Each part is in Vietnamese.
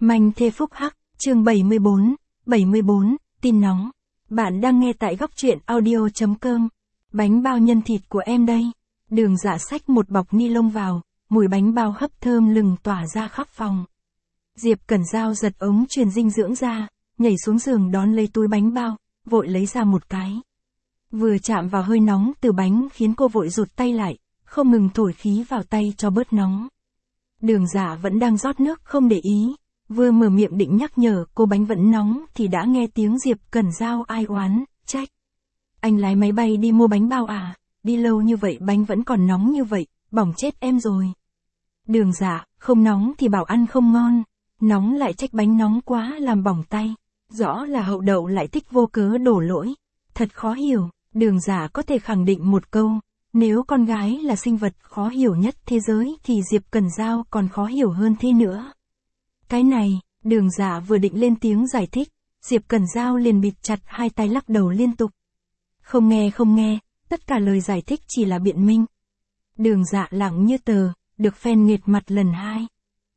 Manh thê phúc hắc, chương 74, tin nóng. Bạn đang nghe tại góc truyện audio.com. Bánh bao nhân thịt của em đây. Đường Dạ xách một bọc ni lông vào, mùi bánh bao hấp thơm lừng tỏa ra khắp phòng. Diệp Cẩn Giao giật ống truyền dinh dưỡng ra, nhảy xuống giường đón lấy túi bánh bao, vội lấy ra một cái. Vừa chạm vào hơi nóng từ bánh khiến cô vội rụt tay lại, không ngừng thổi khí vào tay cho bớt nóng. Đường Dạ vẫn đang rót nước không để ý, vừa mở miệng định nhắc nhở cô bánh vẫn nóng thì đã nghe tiếng Diệp Cẩn Giao ai oán, trách. Anh lái máy bay đi mua bánh bao à, đi lâu như vậy bánh vẫn còn nóng như vậy, bỏng chết em rồi. Đường Dạ, không nóng thì bảo ăn không ngon, nóng lại trách bánh nóng quá làm bỏng tay. Rõ là hậu đậu lại thích vô cớ đổ lỗi. Thật khó hiểu, Đường Dạ có thể khẳng định một câu, nếu con gái là sinh vật khó hiểu nhất thế giới thì Diệp Cẩn Giao còn khó hiểu hơn thế nữa. Cái này, Đường Dạ vừa định lên tiếng giải thích, Diệp Cẩn Giao liền bịt chặt hai tay lắc đầu liên tục. Không nghe, tất cả lời giải thích chỉ là biện minh. Đường Dạ lặng như tờ, được phen nghệt mặt lần hai.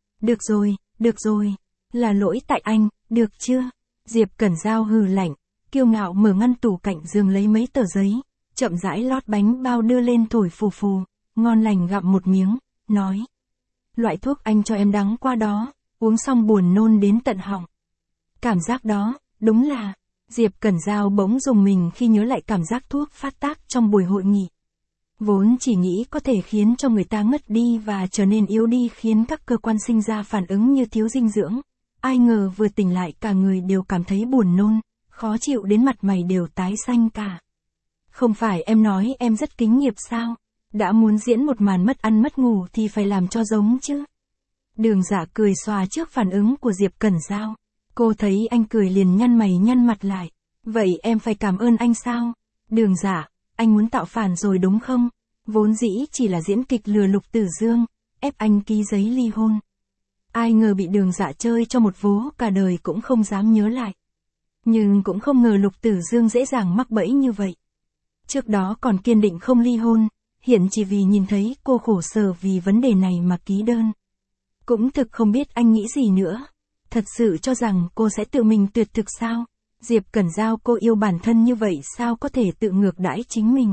Được rồi, là lỗi tại anh, được chưa? Diệp Cẩn Giao hừ lạnh, kiêu ngạo mở ngăn tủ cạnh giường lấy mấy tờ giấy, chậm rãi lót bánh bao đưa lên thổi phù phù, ngon lành gặm một miếng, nói. Loại thuốc anh cho em đắng qua đó, uống xong buồn nôn đến tận họng. Cảm giác đó, đúng là, Diệp Cẩn Giao bỗng rùng mình khi nhớ lại cảm giác thuốc phát tác trong buổi hội nghị. Vốn chỉ nghĩ có thể khiến cho người ta ngất đi và trở nên yếu đi khiến các cơ quan sinh ra phản ứng như thiếu dinh dưỡng. Ai ngờ vừa tỉnh lại cả người đều cảm thấy buồn nôn, khó chịu đến mặt mày đều tái xanh cả. Không phải em nói em rất kính nghiệp sao? Đã muốn diễn một màn mất ăn mất ngủ thì phải làm cho giống chứ. Đường Dạ cười xòa trước phản ứng của Diệp Cẩn Giao. Cô thấy anh cười liền nhăn mày nhăn mặt lại. Vậy em phải cảm ơn anh sao? Đường Dạ, anh muốn tạo phản rồi đúng không? Vốn dĩ chỉ là diễn kịch lừa Lục Tử Dương, ép anh ký giấy ly hôn. Ai ngờ bị Đường Dạ chơi cho một vố cả đời cũng không dám nhớ lại. Nhưng cũng không ngờ Lục Tử Dương dễ dàng mắc bẫy như vậy. Trước đó còn kiên định không ly hôn, hiện chỉ vì nhìn thấy cô khổ sở vì vấn đề này mà ký đơn. Cũng thực không biết anh nghĩ gì nữa. Thật sự cho rằng cô sẽ tự mình tuyệt thực sao? Diệp Cẩn Giao cô yêu bản thân như vậy sao có thể tự ngược đãi chính mình?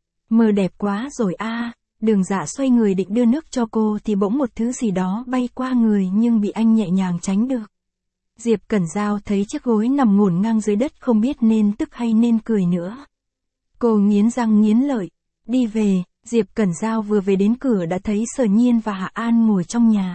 Mơ đẹp quá rồi a. Đường Dạ xoay người định đưa nước cho cô thì bỗng một thứ gì đó bay qua người nhưng bị anh nhẹ nhàng tránh được. Diệp Cẩn Giao thấy chiếc gối nằm ngổn ngang dưới đất không biết nên tức hay nên cười nữa. Cô nghiến răng nghiến lợi, đi về. Diệp Cẩn Giao vừa về đến cửa đã thấy Sở Nhiên và Hạ An ngồi trong nhà.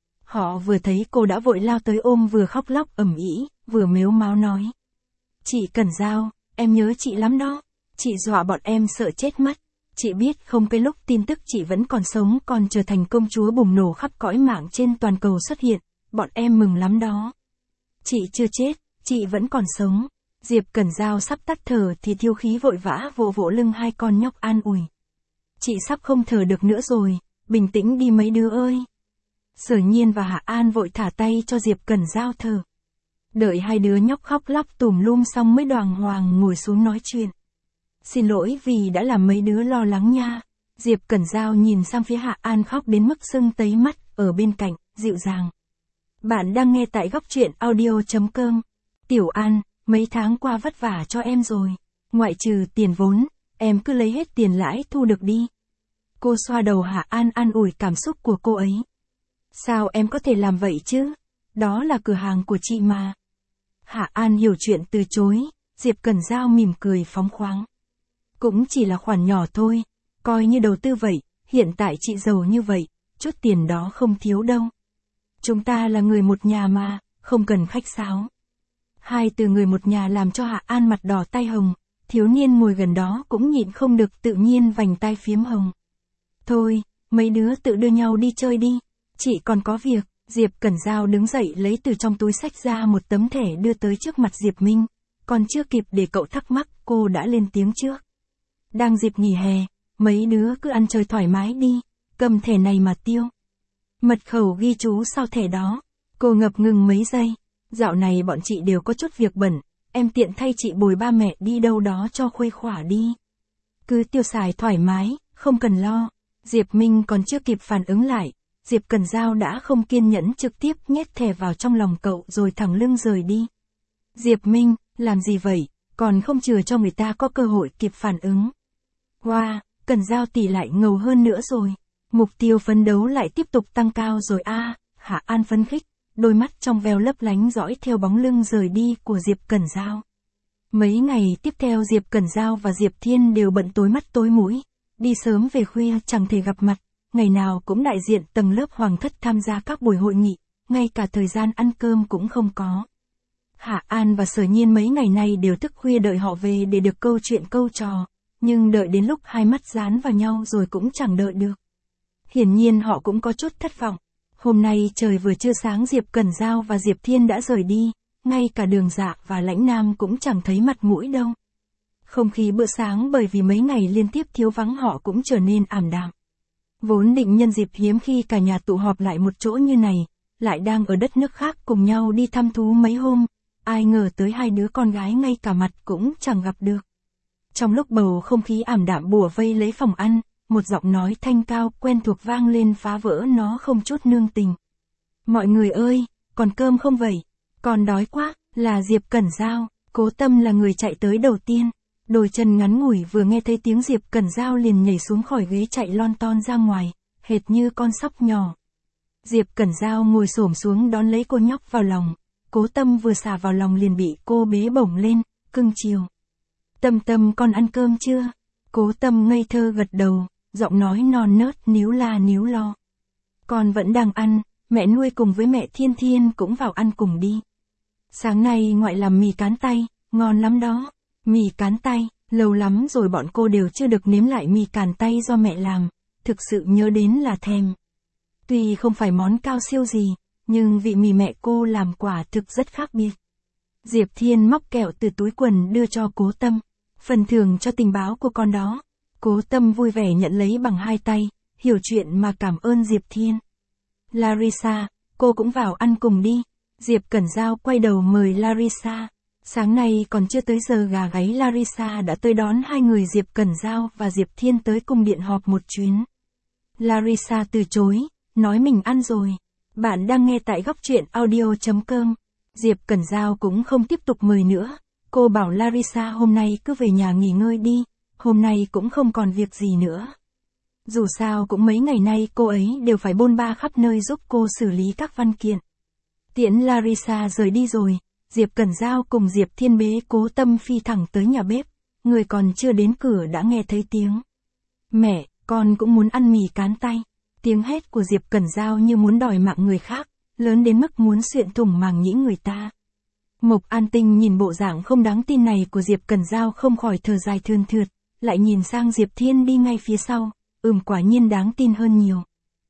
Họ vừa thấy cô đã vội lao tới ôm vừa khóc lóc ầm ĩ, vừa mếu máo nói. Chị Cẩn Giao, em nhớ chị lắm đó. Chị dọa bọn em sợ chết mất. Chị biết không cái lúc tin tức chị vẫn còn sống còn trở thành công chúa bùng nổ khắp cõi mạng trên toàn cầu xuất hiện, bọn em mừng lắm đó. Chị chưa chết, chị vẫn còn sống. Diệp Cẩn Giao sắp tắt thở thì Thiêu Khí vội vã vỗ vỗ lưng hai con nhóc an ủi. Chị sắp không thở được nữa rồi, bình tĩnh đi mấy đứa ơi. Sở Nhiên và Hạ An vội thả tay cho Diệp Cẩn Giao thở. Đợi hai đứa nhóc khóc lóc tùm lum xong mới đoàng hoàng ngồi xuống nói chuyện. Xin lỗi vì đã làm mấy đứa lo lắng nha. Diệp Cẩn Giao nhìn sang phía Hạ An khóc đến mức sưng tấy mắt, ở bên cạnh, dịu dàng. Bạn đang nghe tại góc truyện audio.com. Tiểu An, mấy tháng qua vất vả cho em rồi. Ngoại trừ tiền vốn, em cứ lấy hết tiền lãi thu được đi. Cô xoa đầu Hạ An an ủi cảm xúc của cô ấy. Sao em có thể làm vậy chứ? Đó là cửa hàng của chị mà. Hạ An hiểu chuyện từ chối, Diệp Cẩn Giao mỉm cười phóng khoáng. Cũng chỉ là khoản nhỏ thôi, coi như đầu tư vậy, hiện tại chị giàu như vậy, chút tiền đó không thiếu đâu. Chúng ta là người một nhà mà, không cần khách sáo. Hai từ người một nhà làm cho Hạ An mặt đỏ tai hồng, thiếu niên ngồi gần đó cũng nhịn không được tự nhiên vành tai phiếm hồng. Thôi, mấy đứa tự đưa nhau đi chơi đi, chị còn có việc. Diệp Cẩn Giao đứng dậy lấy từ trong túi xách ra một tấm thẻ đưa tới trước mặt Diệp Minh, còn chưa kịp để cậu thắc mắc cô đã lên tiếng trước. Đang dịp nghỉ hè, mấy đứa cứ ăn chơi thoải mái đi, cầm thẻ này mà tiêu. Mật khẩu ghi chú sau thẻ đó, cô ngập ngừng mấy giây, dạo này bọn chị đều có chút việc bận, em tiện thay chị bồi ba mẹ đi đâu đó cho khuây khỏa đi. Cứ tiêu xài thoải mái, không cần lo. Diệp Minh còn chưa kịp phản ứng lại, Diệp Cẩn Giao đã không kiên nhẫn trực tiếp nhét thẻ vào trong lòng cậu rồi thẳng lưng rời đi. Diệp Minh, làm gì vậy, còn không chừa cho người ta có cơ hội kịp phản ứng. Wow, Cẩn Giao tỷ lại ngầu hơn nữa rồi. Mục tiêu phấn đấu lại tiếp tục tăng cao rồi a. Hạ An phấn khích, đôi mắt trong veo lấp lánh dõi theo bóng lưng rời đi của Diệp Cẩn Giao. Mấy ngày tiếp theo Diệp Cẩn Giao và Diệp Thiên đều bận tối mắt tối mũi, đi sớm về khuya chẳng thể gặp mặt, ngày nào cũng đại diện tầng lớp hoàng thất tham gia các buổi hội nghị, ngay cả thời gian ăn cơm cũng không có. Hạ An và Sở Nhiên mấy ngày nay đều thức khuya đợi họ về để được câu chuyện câu trò, nhưng đợi đến lúc hai mắt dán vào nhau rồi cũng chẳng đợi được. Hiển nhiên họ cũng có chút thất vọng. Hôm nay trời vừa chưa sáng Diệp Cẩn Giao và Diệp Thiên đã rời đi, ngay cả Đường Dạ và Lãnh Nam cũng chẳng thấy mặt mũi đâu. Không khí bữa sáng bởi vì mấy ngày liên tiếp thiếu vắng họ cũng trở nên ảm đạm. Vốn định nhân dịp hiếm khi cả nhà tụ họp lại một chỗ như này, lại đang ở đất nước khác cùng nhau đi thăm thú mấy hôm, ai ngờ tới hai đứa con gái ngay cả mặt cũng chẳng gặp được. Trong lúc bầu không khí ảm đạm bủa vây lấy phòng ăn, một giọng nói thanh cao quen thuộc vang lên phá vỡ nó không chút nương tình. Mọi người ơi, còn cơm không vậy? Còn đói quá, là Diệp Cẩn Giao. Cố Tâm là người chạy tới đầu tiên. Đôi chân ngắn ngủi vừa nghe thấy tiếng Diệp Cẩn Giao liền nhảy xuống khỏi ghế chạy lon ton ra ngoài, hệt như con sóc nhỏ. Diệp Cẩn Giao ngồi xổm xuống đón lấy cô nhóc vào lòng. Cố Tâm vừa xả vào lòng liền bị cô bế bổng lên, cưng chiều. Tâm Tâm con ăn cơm chưa? Cố Tâm ngây thơ gật đầu, giọng nói non nớt níu la níu lo. Con vẫn đang ăn, mẹ nuôi cùng với mẹ Thiên Thiên cũng vào ăn cùng đi. Sáng nay ngoại làm mì cán tay, ngon lắm đó. Mì cán tay, lâu lắm rồi bọn cô đều chưa được nếm lại mì cán tay do mẹ làm, thực sự nhớ đến là thèm. Tuy không phải món cao siêu gì, nhưng vị mì mẹ cô làm quả thực rất khác biệt. Diệp Thiên móc kẹo từ túi quần đưa cho Cố Tâm, phần thưởng cho tình báo của con đó. Cố Tâm vui vẻ nhận lấy bằng hai tay, hiểu chuyện mà cảm ơn Diệp Thiên. Larissa, cô cũng vào ăn cùng đi. Diệp Cẩn Giao quay đầu mời Larissa. Sáng nay còn chưa tới giờ gà gáy Larissa đã tới đón hai người Diệp Cẩn Giao và Diệp Thiên tới cung điện họp một chuyến. Larissa từ chối, nói mình ăn rồi. Bạn đang nghe tại góc truyện audio.com. Diệp Cẩn Giao cũng không tiếp tục mời nữa. Cô bảo Larissa hôm nay cứ về nhà nghỉ ngơi đi, hôm nay cũng không còn việc gì nữa. Dù sao cũng mấy ngày nay cô ấy đều phải bôn ba khắp nơi giúp cô xử lý các văn kiện. Tiễn Larissa rời đi rồi, Diệp Cẩn Giao cùng Diệp Thiên bế Cố Tâm phi thẳng tới nhà bếp, người còn chưa đến cửa đã nghe thấy tiếng. Mẹ, con cũng muốn ăn mì cán tay. Tiếng hét của Diệp Cẩn Giao như muốn đòi mạng người khác, lớn đến mức muốn xuyện thủng màng nhĩ người ta. Mộc An Tinh nhìn bộ dạng không đáng tin này của Diệp Cẩn Giao không khỏi thở dài thườn thượt, lại nhìn sang Diệp Thiên đi ngay phía sau, quả nhiên đáng tin hơn nhiều.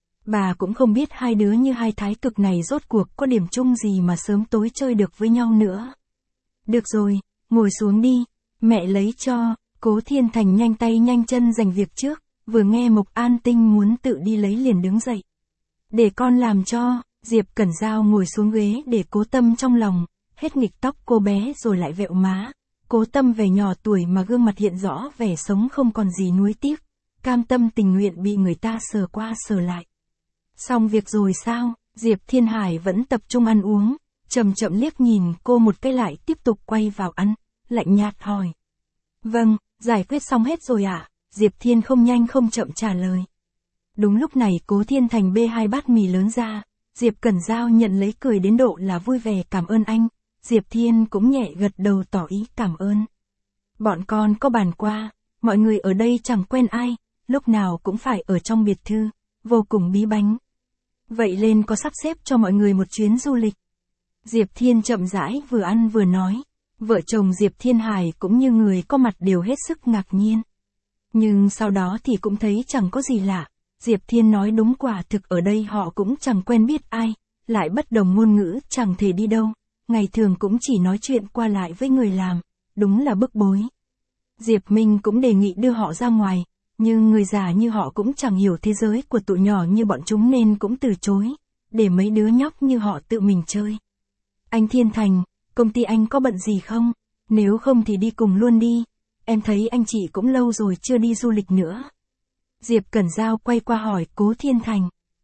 Bà cũng không biết hai đứa như hai thái cực này rốt cuộc có điểm chung gì mà sớm tối chơi được với nhau nữa. Được rồi, ngồi xuống đi, mẹ lấy cho. Cố Thiên Thành nhanh tay nhanh chân giành việc trước, vừa nghe Mộc An Tinh muốn tự đi lấy liền đứng dậy. Để con làm cho. Diệp Cẩn Giao ngồi xuống ghế để Cố Tâm trong lòng, hết nghịch tóc cô bé rồi lại vẹo má. Cố Tâm về nhỏ tuổi mà gương mặt hiện rõ vẻ sống không còn gì nuối tiếc, cam tâm tình nguyện bị người ta sờ qua sờ lại. Xong việc rồi sao? Diệp Thiên Hải vẫn tập trung ăn uống, chậm chậm liếc nhìn cô một cái lại tiếp tục quay vào ăn, lạnh nhạt hỏi. Vâng, giải quyết xong hết rồi ạ. Diệp Thiên không nhanh không chậm trả lời. Đúng lúc này Cố Thiên Thành bê hai bát mì lớn ra, Diệp Cẩn Giao nhận lấy cười đến độ là vui vẻ cảm ơn anh, Diệp Thiên cũng nhẹ gật đầu tỏ ý cảm ơn. Bọn con có bàn qua, mọi người ở đây chẳng quen ai, lúc nào cũng phải ở trong biệt thư, vô cùng bí bánh. Vậy lên có sắp xếp cho mọi người một chuyến du lịch. Diệp Thiên chậm rãi vừa ăn vừa nói, vợ chồng Diệp Thiên Hải cũng như người có mặt đều hết sức ngạc nhiên. Nhưng sau đó thì cũng thấy chẳng có gì lạ, Diệp Thiên nói đúng quả thực ở đây họ cũng chẳng quen biết ai, lại bất đồng ngôn ngữ chẳng thể đi đâu, ngày thường cũng chỉ nói chuyện qua lại với người làm, đúng là bức bối. Diệp Minh cũng đề nghị đưa họ ra ngoài, nhưng người già như họ cũng chẳng hiểu thế giới của tụi nhỏ như bọn chúng nên cũng từ chối, để mấy đứa nhóc như họ tự mình chơi. Anh Thiên Thành, công ty anh có bận gì không? Nếu không thì đi cùng luôn đi, em thấy anh chị cũng lâu rồi chưa đi du lịch nữa. Diệp Cẩn Giao quay qua hỏi Cố Thiên Thành.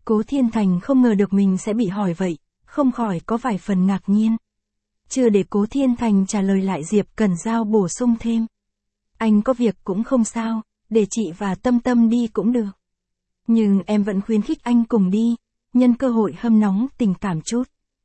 Cố Thiên Thành không ngờ được mình sẽ bị hỏi vậy, không khỏi có vài phần ngạc nhiên. Chưa để Cố Thiên Thành trả lời lại Diệp Cẩn Giao bổ sung thêm. Anh có việc cũng không sao, để chị và Tâm Tâm đi cũng được. Nhưng em vẫn khuyến khích anh cùng đi, nhân cơ hội hâm nóng tình cảm chút.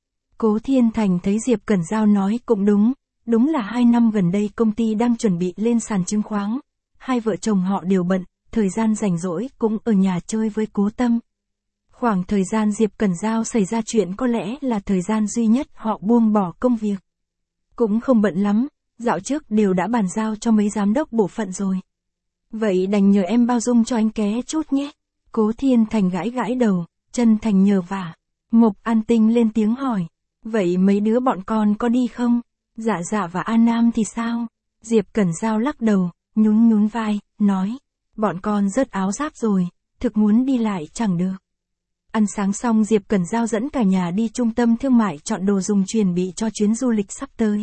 Cố Thiên Thành thấy Diệp Cẩn Giao nói cũng đúng, đúng là 2 năm gần đây công ty đang chuẩn bị lên sàn chứng khoán. Hai vợ chồng họ đều bận, thời gian rảnh rỗi cũng ở nhà chơi với Cố Tâm. Khoảng thời gian Diệp Cẩn Giao xảy ra chuyện có lẽ là thời gian duy nhất họ buông bỏ công việc. Cũng không bận lắm, dạo trước đều đã bàn giao cho mấy giám đốc bộ phận rồi. Vậy đành nhờ em bao dung cho anh ké chút nhé. Cố Thiên Thành gãi gãi đầu, chân thành nhờ vả. Mộc An Tinh lên tiếng hỏi. Vậy mấy đứa bọn con có đi không? Dạ dạ và An Nam thì sao? Diệp Cẩn Giao lắc đầu, nhún nhún vai, nói. Bọn con rớt áo giáp rồi, thực muốn đi lại chẳng được. Ăn sáng xong Diệp Cẩn Giao dẫn cả nhà đi trung tâm thương mại chọn đồ dùng chuẩn bị cho chuyến du lịch sắp tới.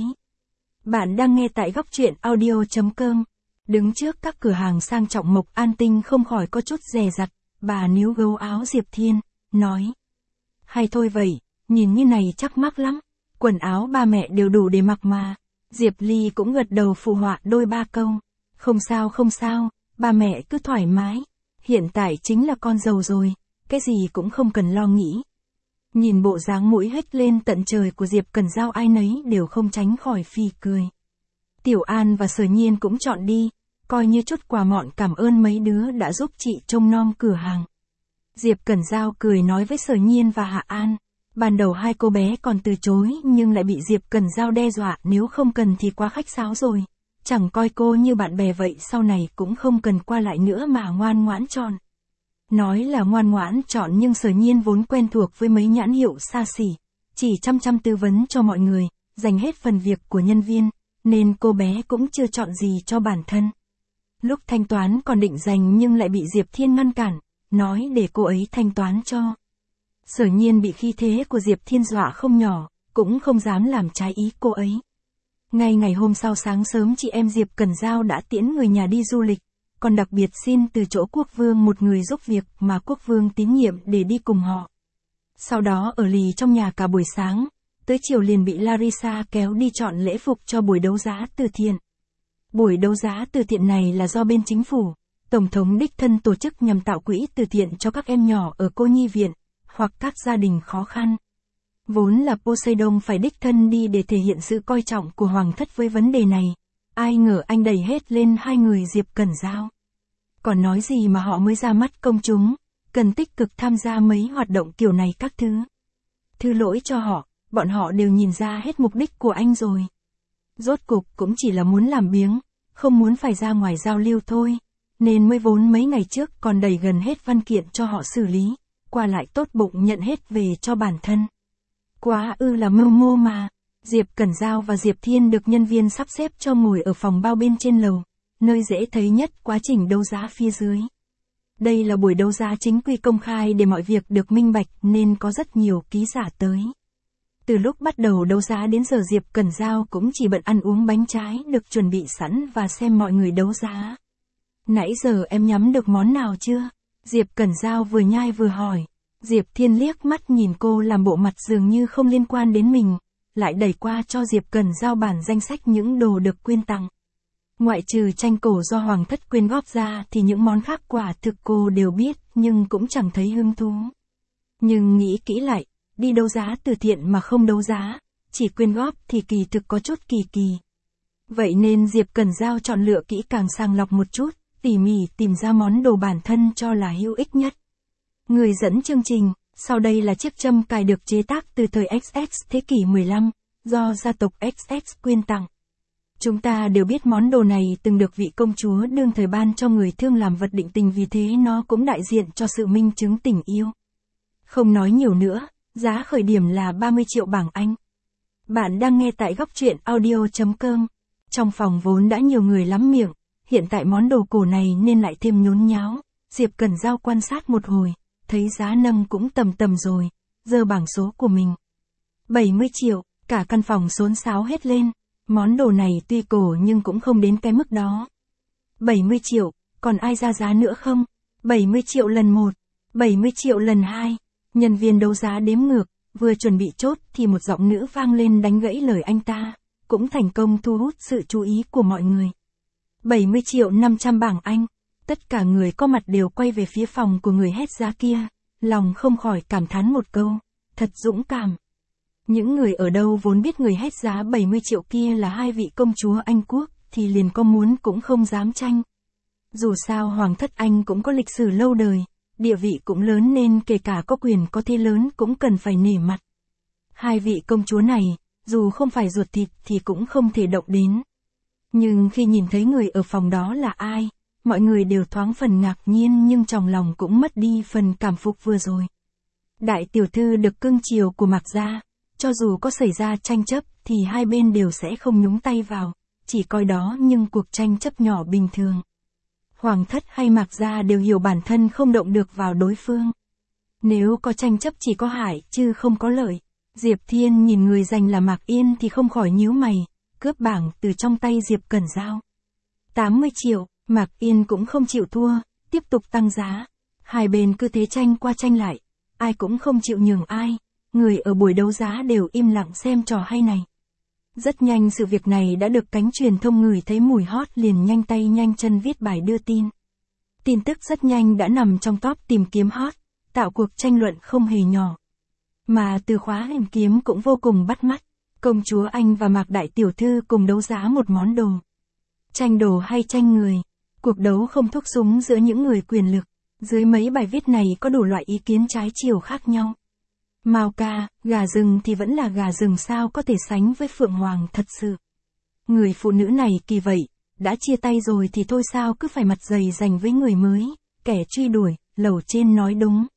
Bạn đang nghe tại góc truyện audio.com. Đứng trước các cửa hàng sang trọng Mộc An Tinh không khỏi có chút dè dặt, bà níu gấu áo Diệp Thiên, nói. Hay thôi vậy, nhìn như này chắc mắc lắm, quần áo ba mẹ đều đủ để mặc mà. Diệp Ly cũng gật đầu phụ họa đôi ba câu. Không sao, ba mẹ cứ thoải mái. Hiện tại chính là con giàu rồi, cái gì cũng không cần lo nghĩ. Nhìn bộ dáng mũi hết lên tận trời của Diệp Cẩn Giao ai nấy đều không tránh khỏi phì cười. Tiểu An và Sở Nhiên cũng chọn đi, coi như chút quà mọn cảm ơn mấy đứa đã giúp chị trông nom cửa hàng. Diệp Cẩn Giao cười nói với Sở Nhiên và Hạ An. Ban đầu hai cô bé còn từ chối nhưng lại bị Diệp Cẩn Giao đe dọa nếu không cần thì quá khách sáo rồi. Chẳng coi cô như bạn bè vậy sau này cũng không cần qua lại nữa mà ngoan ngoãn chọn. Nói là ngoan ngoãn chọn nhưng Sở Nhiên vốn quen thuộc với mấy nhãn hiệu xa xỉ, chỉ chăm tư vấn cho mọi người, dành hết phần việc của nhân viên, nên cô bé cũng chưa chọn gì cho bản thân. Lúc thanh toán còn định dành nhưng lại bị Diệp Thiên ngăn cản, nói để cô ấy thanh toán cho. Sở Nhiên bị khí thế của Diệp Thiên dọa không nhỏ, cũng không dám làm trái ý cô ấy. Ngay ngày hôm sau sáng sớm chị em Diệp Cẩn Giao đã tiễn người nhà đi du lịch, còn đặc biệt xin từ chỗ Quốc Vương một người giúp việc mà Quốc Vương tín nhiệm để đi cùng họ. Sau đó ở lì trong nhà cả buổi sáng, tới chiều liền bị Larissa kéo đi chọn lễ phục cho buổi đấu giá từ thiện. Buổi đấu giá từ thiện này là do bên chính phủ, Tổng thống đích thân tổ chức nhằm tạo quỹ từ thiện cho các em nhỏ ở cô nhi viện, hoặc các gia đình khó khăn. Vốn là Poseidon phải đích thân đi để thể hiện sự coi trọng của Hoàng thất với vấn đề này. Ai ngờ anh đẩy hết lên hai người Diệp Cẩn Giao. Còn nói gì mà họ mới ra mắt công chúng, cần tích cực tham gia mấy hoạt động kiểu này các thứ. Thứ lỗi cho họ, bọn họ đều nhìn ra hết mục đích của anh rồi. Rốt cục cũng chỉ là muốn làm biếng, không muốn phải ra ngoài giao lưu thôi, nên mới vốn mấy ngày trước còn đẩy gần hết văn kiện cho họ xử lý, qua lại tốt bụng nhận hết về cho bản thân. Quá là mưu mô mà. Diệp Cẩn Giao và Diệp Thiên được nhân viên sắp xếp cho ngồi ở phòng bao bên trên lầu, nơi dễ thấy nhất quá trình đấu giá phía dưới. Đây là buổi đấu giá chính quy công khai để mọi việc được minh bạch nên có rất nhiều ký giả tới. Từ lúc bắt đầu đấu giá đến giờ Diệp Cẩn Giao cũng chỉ bận ăn uống bánh trái được chuẩn bị sẵn và xem mọi người đấu giá. Nãy giờ em nhắm được món nào chưa? Diệp Cẩn Giao vừa nhai vừa hỏi. Diệp Thiên liếc mắt nhìn cô làm bộ mặt dường như không liên quan đến mình, lại đẩy qua cho Diệp Cẩn Giao bản danh sách những đồ được quyên tặng. Ngoại trừ tranh cổ do Hoàng thất quyên góp ra thì những món khác quả thực cô đều biết nhưng cũng chẳng thấy hứng thú. Nhưng nghĩ kỹ lại, đi đấu giá từ thiện mà không đấu giá, chỉ quyên góp thì kỳ thực có chút kỳ kỳ. Vậy nên Diệp Cẩn Giao chọn lựa kỹ càng sàng lọc một chút, tỉ mỉ tìm ra món đồ bản thân cho là hữu ích nhất. Người dẫn chương trình, sau đây là chiếc châm cài được chế tác từ thời XX thế kỷ 15, do gia tộc XX quyên tặng. Chúng ta đều biết món đồ này từng được vị công chúa đương thời ban cho người thương làm vật định tình vì thế nó cũng đại diện cho sự minh chứng tình yêu. Không nói nhiều nữa, giá khởi điểm là 30 triệu bảng Anh. Bạn đang nghe tại góc truyện audio.com. Trong phòng vốn đã nhiều người lắm miệng, hiện tại món đồ cổ này nên lại thêm nhốn nháo. Diệp Cẩn Giao quan sát một hồi, thấy giá nâng cũng tầm rồi, giơ bảng số của mình. 70 triệu, cả căn phòng xốn xáo hết lên. Món đồ này tuy cổ nhưng cũng không đến cái mức đó. 70 triệu, còn ai ra giá nữa không? 70 triệu lần 1, 70 triệu lần 2, Nhân viên đấu giá đếm ngược, vừa chuẩn bị chốt thì một giọng nữ vang lên đánh gãy lời anh ta, cũng thành công thu hút sự chú ý của mọi người. 70.500.000 bảng Anh, tất cả người có mặt đều quay về phía phòng của người hét giá kia, lòng không khỏi cảm thán một câu, thật dũng cảm. Những người ở đâu vốn biết người hét giá 70 triệu kia là hai vị công chúa Anh quốc, thì liền có muốn cũng không dám tranh. Dù sao Hoàng thất Anh cũng có lịch sử lâu đời, địa vị cũng lớn nên kể cả có quyền có thế lớn cũng cần phải nể mặt. Hai vị công chúa này, dù không phải ruột thịt thì cũng không thể động đến. Nhưng khi nhìn thấy người ở phòng đó là ai, mọi người đều thoáng phần ngạc nhiên nhưng trong lòng cũng mất đi phần cảm phục vừa rồi. Đại tiểu thư được cưng chiều của Mạc gia, cho dù có xảy ra tranh chấp thì hai bên đều sẽ không nhúng tay vào, chỉ coi đó nhưng cuộc tranh chấp nhỏ bình thường. Hoàng thất hay Mạc gia đều hiểu bản thân không động được vào đối phương. Nếu có tranh chấp chỉ có hại chứ không có lợi. Diệp Thiên nhìn người giành là Mạc Yên thì không khỏi nhíu mày, cướp bảng từ trong tay Diệp Cẩn Giao. 80 triệu, Mạc Yên cũng không chịu thua, tiếp tục tăng giá. Hai bên cứ thế tranh qua tranh lại, ai cũng không chịu nhường ai, người ở buổi đấu giá đều im lặng xem trò hay này. Rất nhanh sự việc này đã được cánh truyền thông ngửi thấy mùi hot liền nhanh tay nhanh chân viết bài đưa tin. Tin tức rất nhanh đã nằm trong top tìm kiếm hot, tạo cuộc tranh luận không hề nhỏ. Mà từ khóa tìm kiếm cũng vô cùng bắt mắt, công chúa Anh và Mạc Đại Tiểu Thư cùng đấu giá một món đồ. Tranh đồ hay tranh người, cuộc đấu không thuốc súng giữa những người quyền lực, dưới mấy bài viết này có đủ loại ý kiến trái chiều khác nhau. Mao ca, gà rừng thì vẫn là gà rừng sao có thể sánh với Phượng Hoàng thật sự. Người phụ nữ này kỳ vậy, đã chia tay rồi thì thôi sao cứ phải mặt dày dành với người mới, kẻ truy đuổi, lầu trên nói đúng.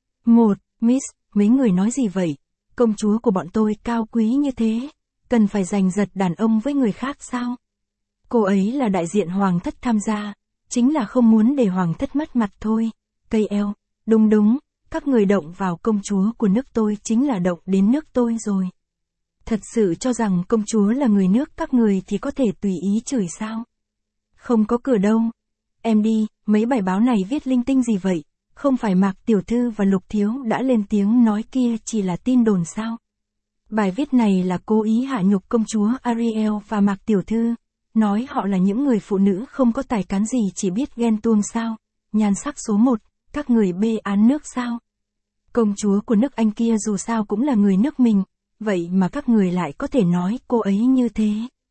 Miss, mấy người nói gì vậy? Công chúa của bọn tôi cao quý như thế, cần phải giành giật đàn ông với người khác sao? Cô ấy là đại diện Hoàng thất tham gia, chính là không muốn để Hoàng thất mất mặt thôi. Cây eo, đúng, các người động vào công chúa của nước tôi chính là động đến nước tôi rồi. Thật sự cho rằng công chúa là người nước các người thì có thể tùy ý chửi sao? Không có cửa đâu. Em đi, mấy bài báo này viết linh tinh gì vậy? Không phải Mạc Tiểu Thư và Lục Thiếu đã lên tiếng nói kia chỉ là tin đồn sao? Bài viết này là cố ý hạ nhục công chúa Ariel và Mạc Tiểu Thư, nói họ là những người phụ nữ không có tài cán gì chỉ biết ghen tuông sao? Nhan sắc số 1, các người bê án nước sao? Công chúa của nước Anh kia dù sao cũng là người nước mình, vậy mà các người lại có thể nói cô ấy như thế.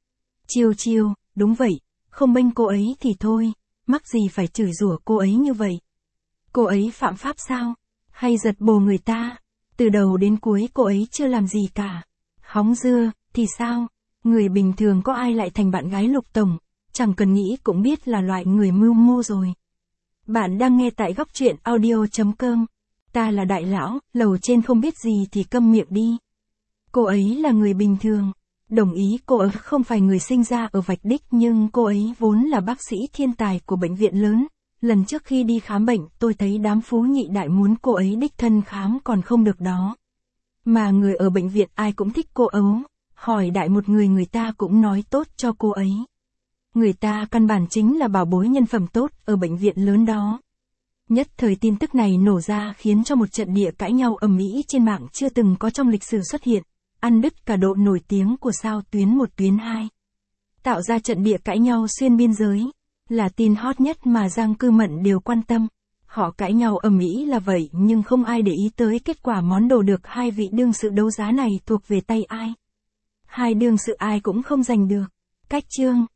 Chiêu, đúng vậy, không bênh cô ấy thì thôi, mắc gì phải chửi rủa cô ấy như vậy. Cô ấy phạm pháp sao? Hay giật bồ người ta? Từ đầu đến cuối cô ấy chưa làm gì cả. Hóng dưa, thì sao? Người bình thường có ai lại thành bạn gái Lục Tổng, chẳng cần nghĩ cũng biết là loại người mưu mô rồi. Bạn đang nghe tại góc truyện audio.com. Ta là đại lão, lầu trên không biết gì thì câm miệng đi. Cô ấy là người bình thường. Đồng ý cô ấy không phải người sinh ra ở Vạch Đích nhưng cô ấy vốn là bác sĩ thiên tài của bệnh viện lớn. Lần trước khi đi khám bệnh tôi thấy đám phú nhị đại muốn cô ấy đích thân khám còn không được đó. Mà người ở bệnh viện ai cũng thích cô ấu, hỏi đại một người ta cũng nói tốt cho cô ấy. Người ta căn bản chính là bảo bối nhân phẩm tốt ở bệnh viện lớn đó. Nhất thời tin tức này nổ ra khiến cho một trận địa cãi nhau ầm ĩ trên mạng chưa từng có trong lịch sử xuất hiện, ăn đứt cả độ nổi tiếng của sao tuyến 1 tuyến 2. Tạo ra trận địa cãi nhau xuyên biên giới, là tin hot nhất mà Giang Cư Mận đều quan tâm. Họ cãi nhau ầm ĩ là vậy nhưng không ai để ý tới kết quả món đồ được hai vị đương sự đấu giá này thuộc về tay ai. Hai đương sự ai cũng không giành được. Cách chương